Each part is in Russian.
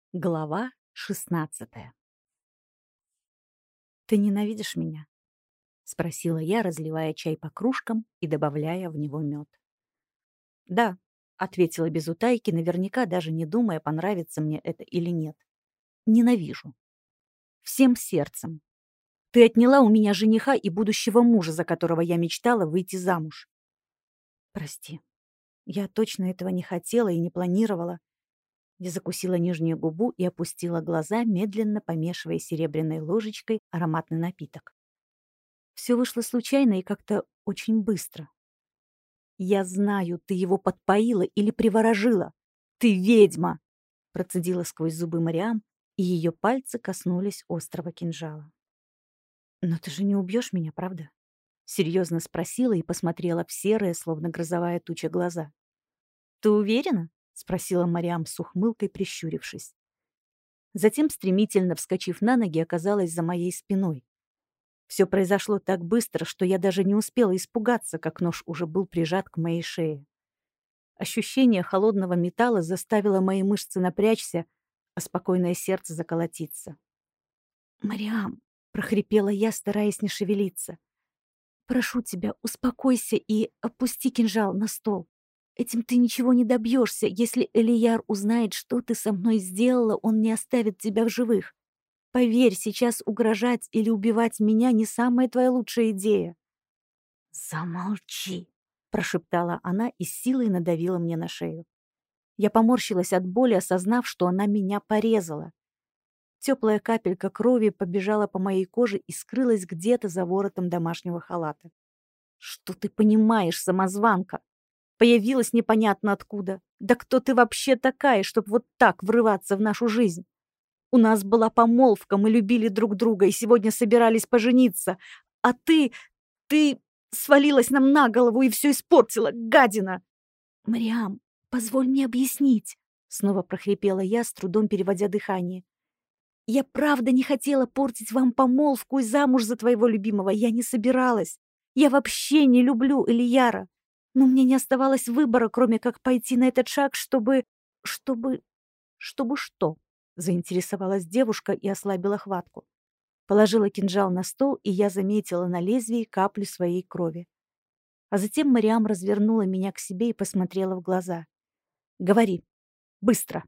Глава 16. «Ты ненавидишь меня?» — спросила я, разливая чай по кружкам и добавляя в него мед. «Да», — ответила без утайки, наверняка даже не думая, понравится мне это или нет. «Ненавижу. Всем сердцем. Ты отняла у меня жениха и будущего мужа, за которого я мечтала выйти замуж. Прости, я точно этого не хотела и не планировала». Я закусила нижнюю губу и опустила глаза, медленно помешивая серебряной ложечкой ароматный напиток. Все вышло случайно и как-то очень быстро. «Я знаю, ты его подпоила или приворожила. Ты ведьма!» Процедила сквозь зубы Мариам, и ее пальцы коснулись острого кинжала. «Но ты же не убьешь меня, правда?» Серьезно спросила и посмотрела в серые, словно грозовая туча, глаза. «Ты уверена?» — спросила Мариам с ухмылкой, прищурившись. Затем, стремительно вскочив на ноги, оказалась за моей спиной. Все произошло так быстро, что я даже не успела испугаться, как нож уже был прижат к моей шее. Ощущение холодного металла заставило мои мышцы напрячься, а спокойное сердце заколотиться. «Мариам!» — прохрипела я, стараясь не шевелиться. «Прошу тебя, успокойся и опусти кинжал на стол. Этим ты ничего не добьешься. Если Элияр узнает, что ты со мной сделала, он не оставит тебя в живых. Поверь, сейчас угрожать или убивать меня не самая твоя лучшая идея». «Замолчи», — прошептала она и с силой надавила мне на шею. Я поморщилась от боли, осознав, что она меня порезала. Теплая капелька крови побежала по моей коже и скрылась где-то за воротом домашнего халата. «Что ты понимаешь, самозванка? Появилась непонятно откуда. Да кто ты вообще такая, чтобы вот так врываться в нашу жизнь? У нас была помолвка, мы любили друг друга и сегодня собирались пожениться. А ты свалилась нам на голову и все испортила, гадина!» «Мариам, позволь мне объяснить», — снова прохрипела я, с трудом переводя дыхание. «Я правда не хотела портить вам помолвку и замуж за твоего любимого. Я не собиралась. Я вообще не люблю Элияра. Но мне не оставалось выбора, кроме как пойти на этот шаг, чтобы... чтобы... чтобы что?» — заинтересовалась девушка и ослабила хватку. Положила кинжал на стол, и я заметила на лезвии каплю своей крови. А затем Мариам развернула меня к себе и посмотрела в глаза. «Говори. Быстро!»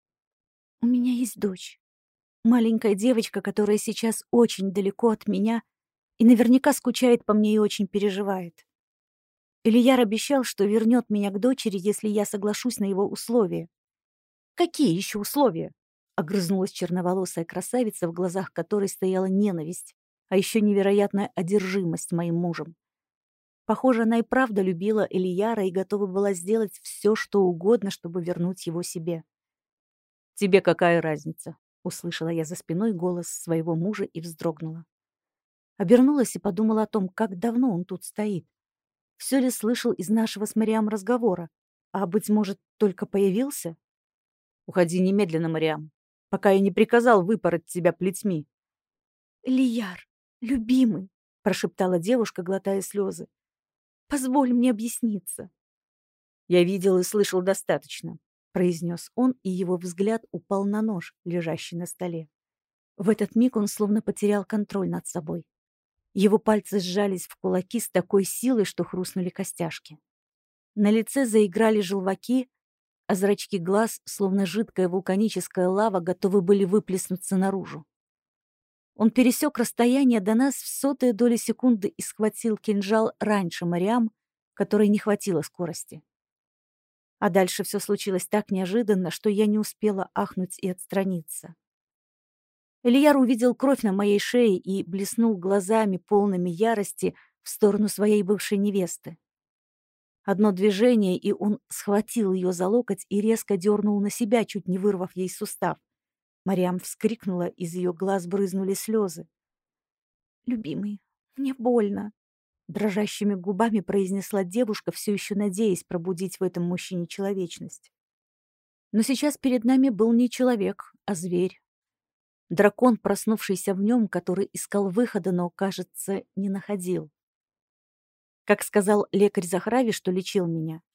«У меня есть дочь. Маленькая девочка, которая сейчас очень далеко от меня и наверняка скучает по мне и очень переживает. Ильяр обещал, что вернет меня к дочери, если я соглашусь на его условия». «Какие еще условия?» — огрызнулась черноволосая красавица, в глазах которой стояла ненависть, а еще невероятная одержимость моим мужем. Похоже, она и правда любила Элияра и готова была сделать все, что угодно, чтобы вернуть его себе. «Тебе какая разница?» — услышала я за спиной голос своего мужа и вздрогнула. Обернулась и подумала о том, как давно он тут стоит. Все ли слышал из нашего с Мариам разговора? А, быть может, только появился? «Уходи немедленно, Мариам, пока я не приказал выпороть тебя плетьми». «Лияр, любимый», — прошептала девушка, глотая слезы, — «позволь мне объясниться». «Я видел и слышал достаточно», — произнес он, и его взгляд упал на нож, лежащий на столе. В этот миг он словно потерял контроль над собой. Его пальцы сжались в кулаки с такой силой, что хрустнули костяшки. На лице заиграли желваки, а зрачки глаз, словно жидкая вулканическая лава, готовы были выплеснуться наружу. Он пересек расстояние до нас в сотые доли секунды и схватил кинжал раньше Мариам, которой не хватило скорости. А дальше все случилось так неожиданно, что я не успела ахнуть и отстраниться. Элияр увидел кровь на моей шее и блеснул глазами, полными ярости, в сторону своей бывшей невесты. Одно движение, и он схватил ее за локоть и резко дернул на себя, чуть не вырвав ей сустав. Мариам вскрикнула, из ее глаз брызнули слезы. «Любимый, мне больно», — дрожащими губами произнесла девушка, все еще надеясь пробудить в этом мужчине человечность. Но сейчас перед нами был не человек, а зверь. Дракон, проснувшийся в нем, который искал выхода, но, кажется, не находил. Как сказал лекарь Захрави, что лечил меня,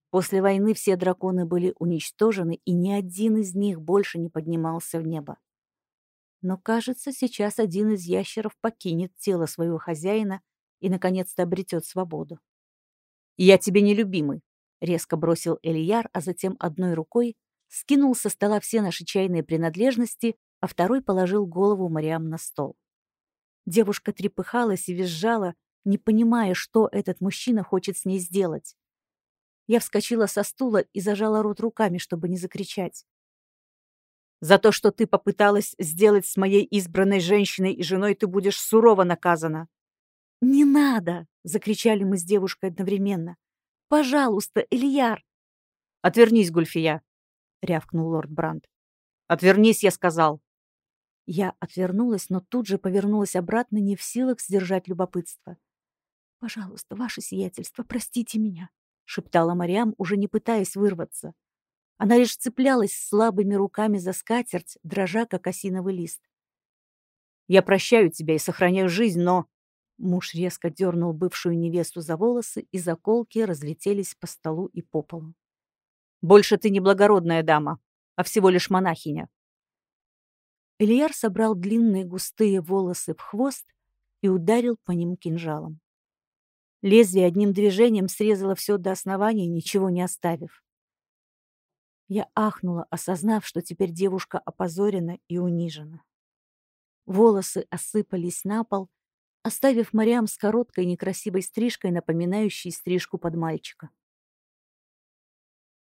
После войны все драконы были уничтожены, и ни один из них больше не поднимался в небо. Но, кажется, сейчас один из ящеров покинет тело своего хозяина и, наконец-то, обретет свободу. «Я тебе не любимый», — резко бросил Элияр, а затем одной рукой скинул со стола все наши чайные принадлежности, а второй положил голову Мариам на стол. Девушка трепыхалась и визжала, не понимая, что этот мужчина хочет с ней сделать. Я вскочила со стула и зажала рот руками, чтобы не закричать. «За то, что ты попыталась сделать с моей избранной женщиной и женой, ты будешь сурово наказана». «Не надо!» — закричали мы с девушкой одновременно. «Пожалуйста, Элияр!» «Отвернись, Гульфия!» — рявкнул лорд Бранд. «Отвернись, я сказал!» Я отвернулась, но тут же повернулась обратно, не в силах сдержать любопытство. «Пожалуйста, ваше сиятельство, простите меня!» — шептала Мариам, уже не пытаясь вырваться. Она лишь цеплялась слабыми руками за скатерть, дрожа, как осиновый лист. «Я прощаю тебя и сохраняю жизнь, но...» Муж резко дернул бывшую невесту за волосы, и заколки разлетелись по столу и по полу. «Больше ты не благородная дама, а всего лишь монахиня». Элияр собрал длинные густые волосы в хвост и ударил по ним кинжалом. Лезвие одним движением срезало все до основания, ничего не оставив. Я ахнула, осознав, что теперь девушка опозорена и унижена. Волосы осыпались на пол, оставив Мариам с короткой некрасивой стрижкой, напоминающей стрижку под мальчика.